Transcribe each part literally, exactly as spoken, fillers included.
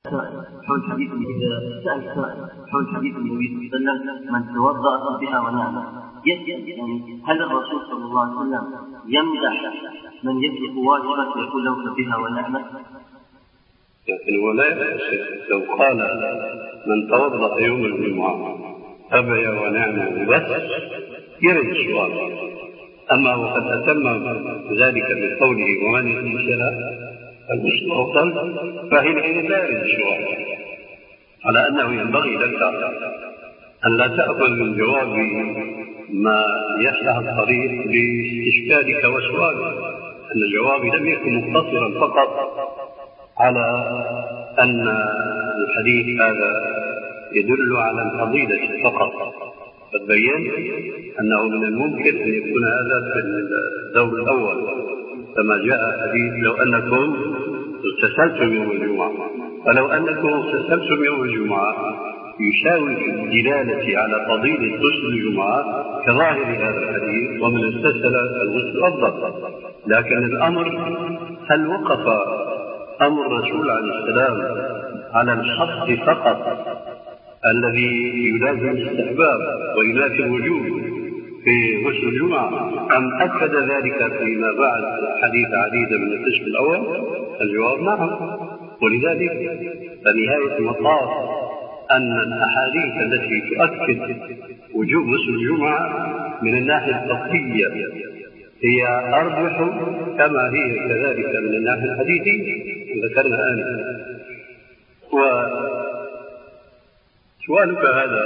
حول حديث إذا سأل سائل حول حديث النبي صلى الله عليه وسلم من توضأ بها ونام، يسأل يعني هل الرسول صلى الله عليه وسلم يمدح من يترك واجبا ويقول له بها ونعمة؟ لكن هو لا يقصد لو قال من توضأ يوم الجمعة أبي ونعمة بس يرد السؤال، أما وقد أتم ذلك بقوله ومن يتركها الغسل أفضل فحينئذ لا يرد السؤال، على أنه ينبغي لك أن لا تأخذ من جواب ما يفتح الطريق لاستشكالك وسؤالك، أن الجواب لم يكن مقتصرا فقط على أن الحديث هذا يدل على الفضيلة فقط، قد بيّن أنه من الممكن أن يكون هذا في الدور الأول كما جاء حديث لو أنكم اغتسلتم يوم الجمعة، فلو أنكم اغتسلتم يوم الجمعة يشاور في الدلالة على فضيلة غسل الجمعة كظاهر هذا الحديث ومن اغتسل الغسل أفضل. لكن الأمر هل وقف أمر الرسول عليه السلام على الحظ فقط الذي يلازم الاستحباب وينافي الوجوب في غسل الجمعة، أم أكد ذلك فيما بعد حديث عديدة من القسم الأول؟ الجواب نعم. ولذلك فنهاية المطاف أن الأحاديث التي تؤكد وجوب غسل الجمعة من الناحية الفقهية هي أرجح كما هي كذلك من الناحية الحديثية ذكرنا آنفا. وسؤالك هذا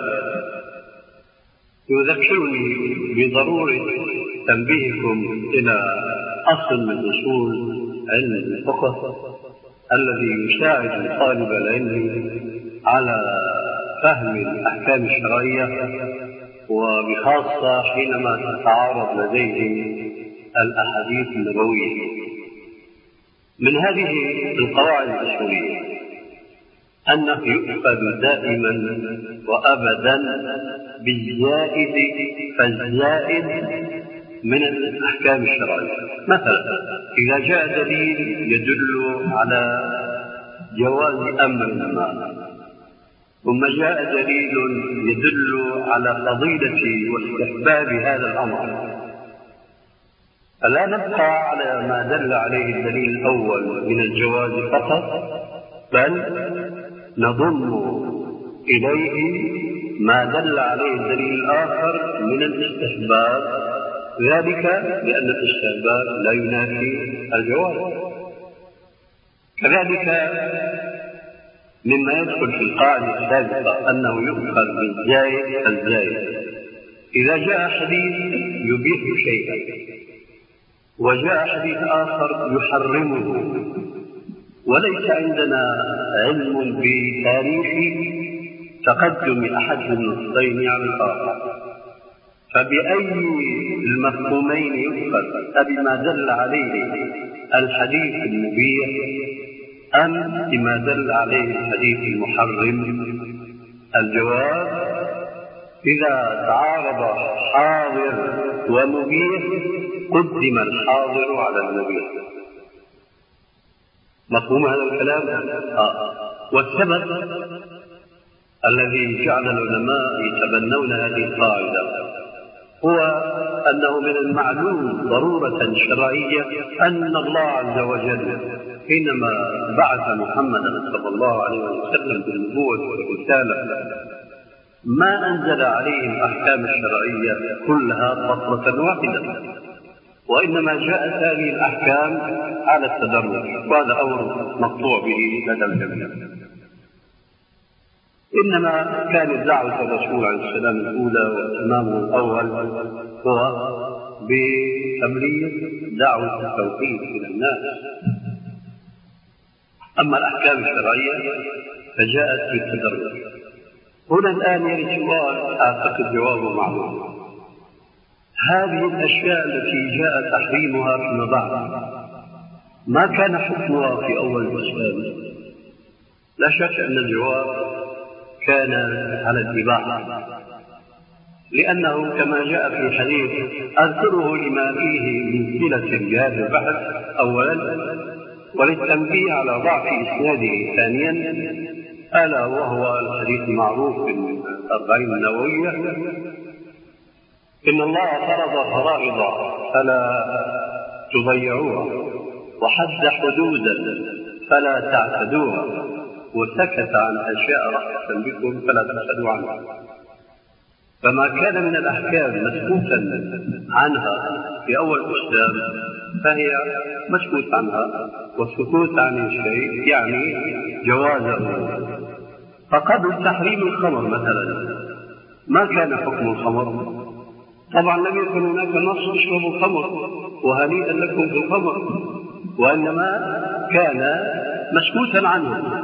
يذكرني بضرورة تنبيهكم إلى أصل من أصول علم الفقه الذي يساعد طالب العلم على فهم الأحكام الشرعية، وبخاصة حينما تتعارض لديه الأحاديث النبوية. من هذه القواعد الأصولية أنه يؤخذ دائما وأبدا بالزائد فالزائد من الأحكام الشرعية. مثلا إذا جاء دليل يدل على جواز أمر ما، ثم جاء دليل يدل على فضيلة واستحباب هذا الأمر، فلا نبقى على ما دل عليه الدليل الأول من الجواز فقط، بل نضم إليه ما دل عليه الدليل الآخر من الاستحباب، ذلك لأن الاستحباب لا ينافي الجواز. كذلك مما يدخل في القاعدة السابقة أنه يؤخذ بالزايد الزايد. إذا جاء حديث يبيح شيئا وجاء حديث آخر يحرمه، وليس عندنا علم بتاريخ تقدم أحد النصين على الآخر، فبأي المفهومين يؤخذ؟ أبما دل عليه الحديث المبيح أم بما دل عليه الحديث المحرم؟ الجواب: إذا تعارض حاضر ومبيح قدم الحاضر على المبيح. مفهوم هذا الكلام؟ آه. والسبب الذي جعل العلماء يتبنون هذه القاعدة هو أنه من المعلوم ضرورة شرعية أن الله عز وجل حينما بعث محمدا صلى الله عليه وسلم بالنبوة والرسالة ما أنزل عليه الأحكام الشرعية كلها فترة واحدة، وإنما جاءت هذه الأحكام على التدرج، وهذا أمر مقطوع به لدى الجميع. إنما كانت دعوة الرسول عليه السلام الأولى وإمامه الأول هو بتبليغ دعوة التوحيد إلى الناس. أما الأحكام الشرعية فجاءت بالتدرج. هنا الآن يرد سؤال أعتقد جوابه معلوم: هذه الأشياء التي جاء تحريمها فيما بعد ما كان حكمها في أول الإسلام؟ لا شك أن الجواب كان على الإباحة، لأنه كما جاء في حديث أذكره لما فيه من صلة بهذا البحث. أولا وللتنبيه على ضعف إسناده ثانيا، ألا وهو الحديث المعروف في الأربعين النووية: إن الله فرض فرائض فلا تضيعوها، وحد حدودا فلا تعتدوها، وسكت عن أشياء رحمة بكم فلا تسألوا عنها. فما كان من الأحكام مسكوتا عنها في أول الإسلام فهي مسكوت عنها، والسكوت عن الشيء يعني جوازه. فقبل تحريم الخمر مثلا ما كان حكم الخمر؟ طبعا لم يكن هناك نص اشربوا الخمر وهنيئا لكم في الخمر، وإنما كان مسكوتا عنه.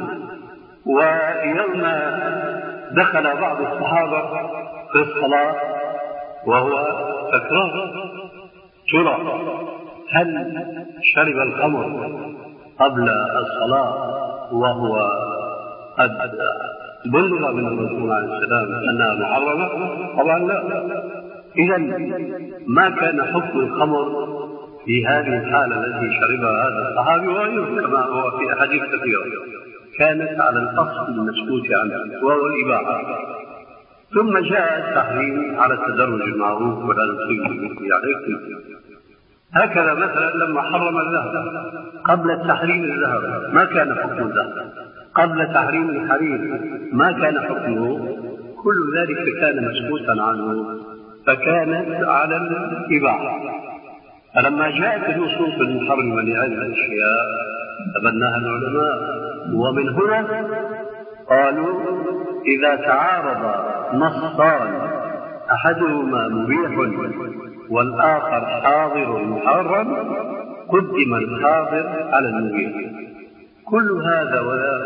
ويوم دخل بعض الصحابة في الصلاة وهو سكران، ترى هل شرب الخمر قبل الصلاة وهو قد بلغ من الرسول عليه السلام أنها محرمة؟ طبعا لا. إذا ما كان حكم الخمر في هذه الحالة التي شربها هذا الصحابي وغيره كما هو في أحاديث كثيرة، كانت على الأصل المسكوت عنه وهو الإباحة. ثم جاء التحريم على التدرج المعروف: ولا نصيب بمثل عليكم. هكذا مثلا لما حرم الذهب، قبل التحريم الذهب ما كان حكم الذهب، قبل تحريم الحرير ما كان حكمه، كل ذلك كان مسكوتا عنه، فكانت على الإباحة. فلما جاءت النصوص المحرمة لهذه الأشياء تبناها العلماء، ومن هنا قالوا: إذا تعارض نصان أحدهما مبيح والآخر حاضر محرم قدم الحاضر على المبيح. كل هذا ولا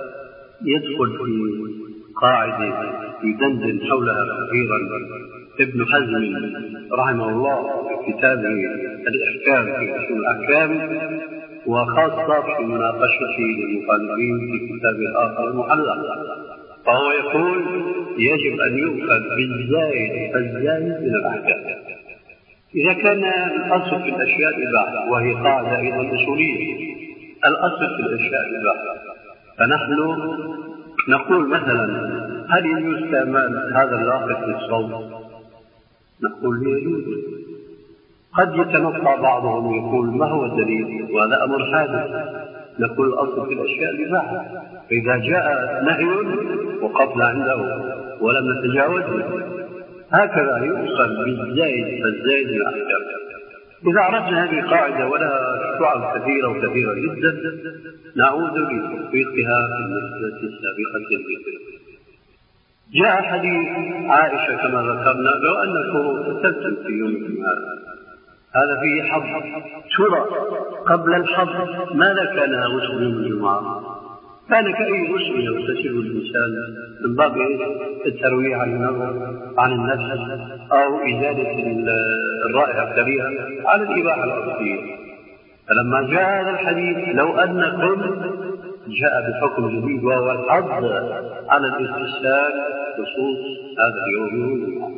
يدخل في قاعدة يدندن حولها كثيرا ابن حزم رحمه الله في كتابه الإحكام في أصول الأحكام، وخاصة في مناقشته للمخالفين في كتابه الآخر المحلى. فهو يقول: يجب أن يؤخذ بالزائد فالزائد من الأحكام. إذا كان الأصل في الأشياء الإباحة، وهي قاعدة أيضا أصولية، الأصل في الأشياء الإباحة، فنحن نقول مثلا: هل يجوز استعمال هذا اللاقط للصوت؟ نقول: يجوز. قد يتنطع بعضهم يقول: ما هو الدليل؟ وهذا أمر حادث. نقول: الأصل في الأشياء الإباحة، فإذا جاء نهي وقفنا عنده ولم نتجاوزه. هكذا يؤخذ بالزايد فالزايد من الأحكام. إذا عرفنا هذه القاعدة ولها شعب كثيرة وكثيرة جدا، نعود لتطبيقها في المسألة السابقة الذكر. جاء حديث عائشة كما ذكرنا: لو أنكم اغتسلتم في يومكم هذا، هذا فيه حظ. ترى قبل الحظ ماذا كان غسل يوم الجمعة؟ كان كأي غسل يغتسل الإنسان من باب الترويح عن النظر عن النفس أو إزالة الرائحة الكريهة على الإباحة الأصلية. فلما جاء هذا الحديث: لو أنكم، جاء بحكم جديد وهو الحظ على الاغتسال خصوص هذا اليوم.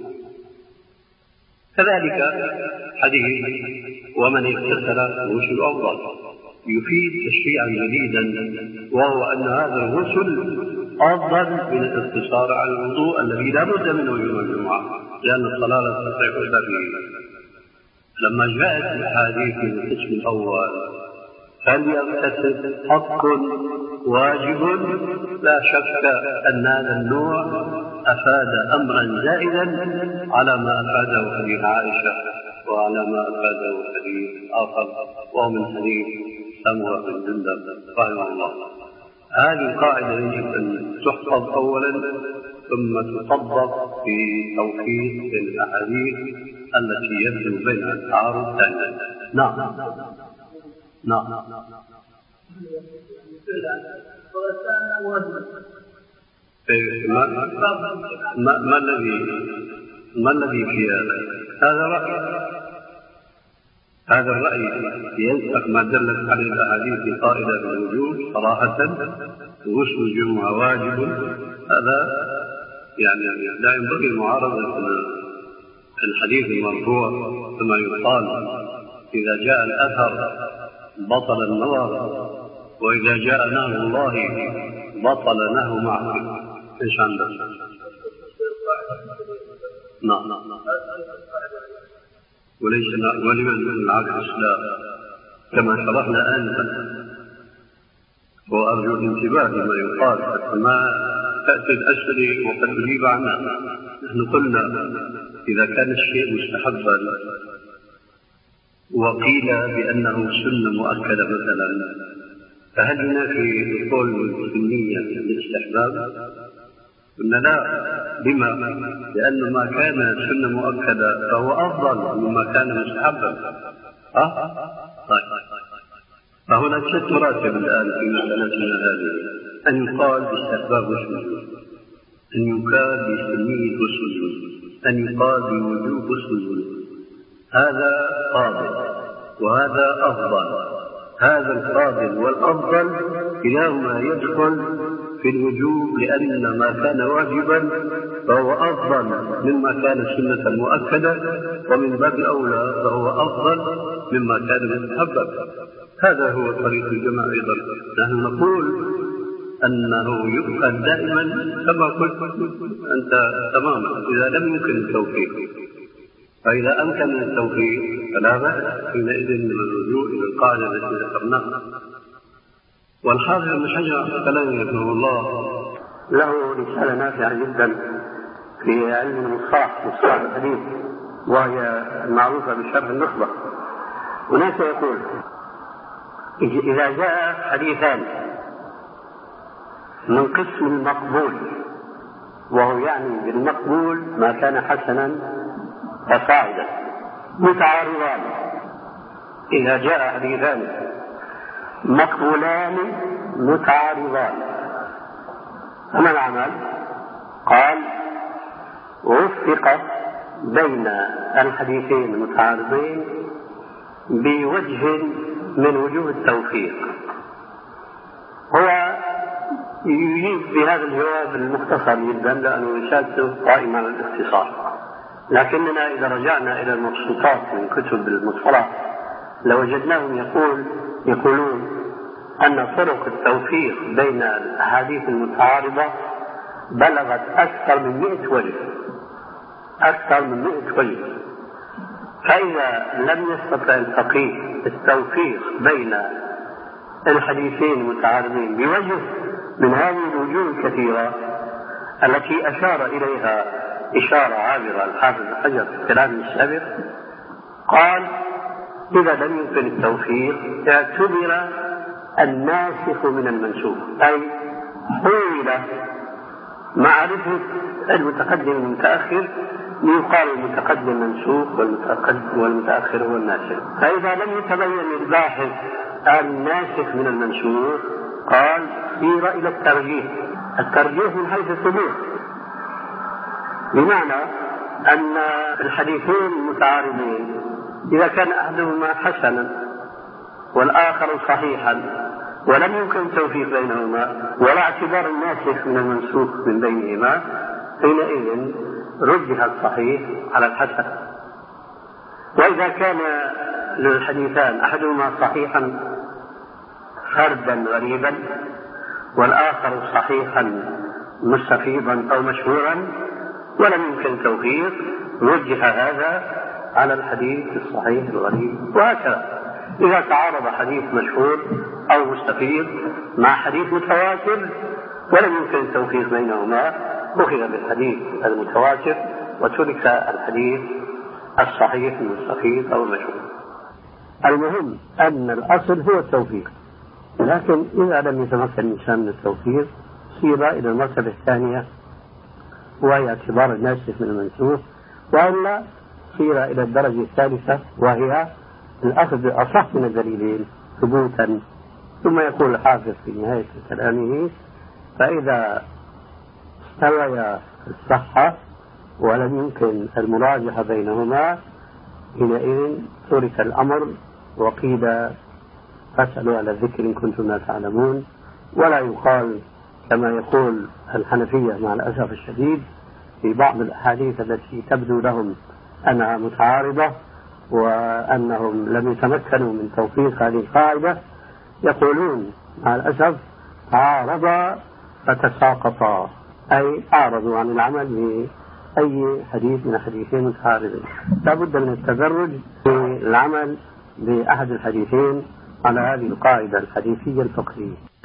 كذلك حديث: ومن اغتسل غسل أفضل، يفيد تشريعا جديدا، وهو أن هذا الغسل أفضل من الاقتصار على الوضوء الذي لا بد منه يوم الجمعة، لأن الصلاة لا تستطيع إلا به. لما جاءت الأحاديث من القسم الأول: فليغتسل حق واجب، لا شك أن هذا النوع أفاد أمرا زائدا على ما أفاده حديث عائشة وعلى ما أفاده حديث آخر وهو من حديث سمرة بن جندب رحمه الله. هذه القاعدة يجب أن تحفظ أولا ثم تطبق في توفيق الأحاديث التي يبدو بينها التعارض ثانيا. نعم نعم ما, ما, ما الذي ما الذي في هذا؟ هذا رأي هذا الرأي ينسخ ما دلت عليه الأحاديث قائلة بالوجوب صراحة. غسل الجمعة واجب، هذا يعني لا ينبغي المعارضة الحديث المرفوع كما يقال: إذا جاء الأثر بطل النظر وإذا جاء نهر الله بطل نهر معصية. إيش عندك؟ نعم. وليس ولمن من العقل الإسلام كما شرحنا آنفا، وأرجو الانتباه لما يقال حتى ما تأتي الأسئلة وقد أجيب عنها. نحن قلنا إذا كان الشيء مستحبا وقيل بأنه سنة مؤكدة مثلا، فهل ينافي القول السنية الاستحباب؟ قلنا لا. لما؟ لأن ما كان سنة مؤكدة فهو أفضل مما كان مستحبا. أه؟ طيب. فهناك ست مراتب الآن في مسألتنا هذه: أن يقال باستحباب وسنة، أن يقال بسنية وسنة، أن يقال بوجوب وسنة. هذا قابل وهذا أفضل. هذا القابل والأفضل كلاهما يدخل في الوجوب، لأن ما كان واجبا فهو أفضل مما كان سنة مؤكدة، ومن باب الأولى فهو أفضل مما كان مستحبا. هذا هو طريق الجماعة أيضا. نحن نقول أنه يؤخذ دائما كما قلت أنت تماما إذا لم يمكن التوفيق. فإذا أمكن التوفيق فلا بأس حينئذ من الرجوع إلى القاعدة التي ذكرناها. والحافظ ابن حجر عسقلاني رحمه الله له رسالة نافعة جدا في علم المصطلح مصطلح الحديث، وهي المعروفة بشرح النخبة. هناك يقول: إذا جاء حديثان من قسم المقبول، وهو يعني بالمقبول ما كان حسنا فصاعدا، متعارضان، إذا جاء حديثان مقبولان متعارضان فما العمل؟ قال: وفق بين الحديثين المتعارضين بوجه من وجوه التوفيق. هو يجيب بهذا الجواب المختصر جدا لأنه رسالته قائمة على الاختصار، لكننا إذا رجعنا إلى المبسوطات من كتب المصطلح لوجدناهم يقول يقولون أن طرق التوفيق بين الأحاديث المتعارضة بلغت أكثر من مئة وجه، أكثر من مئة وجه. فإذا لم يستطع الفقيه التوفيق بين الحديثين المتعارضين بوجه من هذه الوجوه الكثيرة التي أشار إليها إشارة عابرة الحافظ ابن حجر في الكلام السابق، قال: إذا لم يمكن التوفيق اعتبر الناسخ من المنسوخ، أي حول معرفة المتقدم والمتأخر ليقال المتقدم منسوخ والمتأخر هو الناسخ. فإذا لم يتبين الباحث الناسخ من المنسوخ قال: سير إلى الترجيح. الترجيح من حيث الثبوت، بمعنى أن الحديثين المتعارضين إذا كان أحدهما حسنا والآخر صحيحا ولم يمكن التوفيق بينهما ولا اعتبار الناسخ من المنسوخ من بينهما، حينئذ رجح الصحيح على الحسن. وإذا كان للحديثان أحدهما صحيحا فردا غريبا والآخر صحيحا مستفيضا أو مشهورا ولم يمكن التوفيق، رجح هذا على الحديث الصحيح الغريب. وهكذا إذا تعارض حديث مشهور أو مستفيض مع حديث متواتر ولم يمكن التوفيق بينهما، أخذ بالحديث المتواتر وترك الحديث الصحيح المستفيض أو المشهور. المهم أن الأصل هو التوفيق، لكن إذا لم يتمكن الإنسان من التوفيق سير إلى المرتبة الثانية وهي اعتبار الناسخ من المنسوخ، وإلا سير إلى الدرجة الثالثة وهي الأخذ بالأصح من الدليلين ثبوتا. ثم يقول الحافظ في نهاية كلامه: فإذا استويا الصحة ولم يمكن المراجعة بينهما حينئذ ترك الأمر وقيل فاسألوا على الذكر إن كنتم لا تعلمون. ولا يقال كما يقول الحنفية مع الأسف الشديد في بعض الأحاديث التي تبدو لهم أنها متعارضة وأنهم لم يتمكنوا من توفيق هذه القاعدة، يقولون مع الأسف عارضا فتساقطا، أي أعرضوا عن العمل بأي حديث من حديثين متعارضين. لا بد من التدرج في العمل بأحد الحديثين على هذه القاعدة الحديثية الفقهية.